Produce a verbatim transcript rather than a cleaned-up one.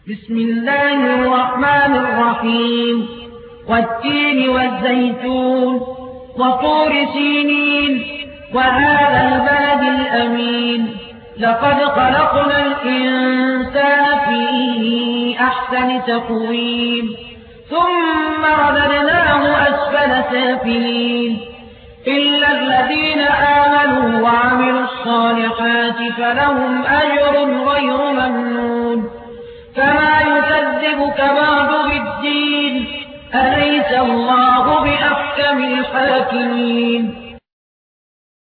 بسم الله الرحمن الرحيم والتين والزيتون وطور سينين وهذا البلد الأمين لقد خلقنا الإنسان في أحسن تقويم ثم رددناه أسفل سافلين إلا الذين آمنوا وعملوا الصالحات فلهم أجر غير ممنون فما يكذبك بعد بالدين أليس الله بأحكم الحاكمين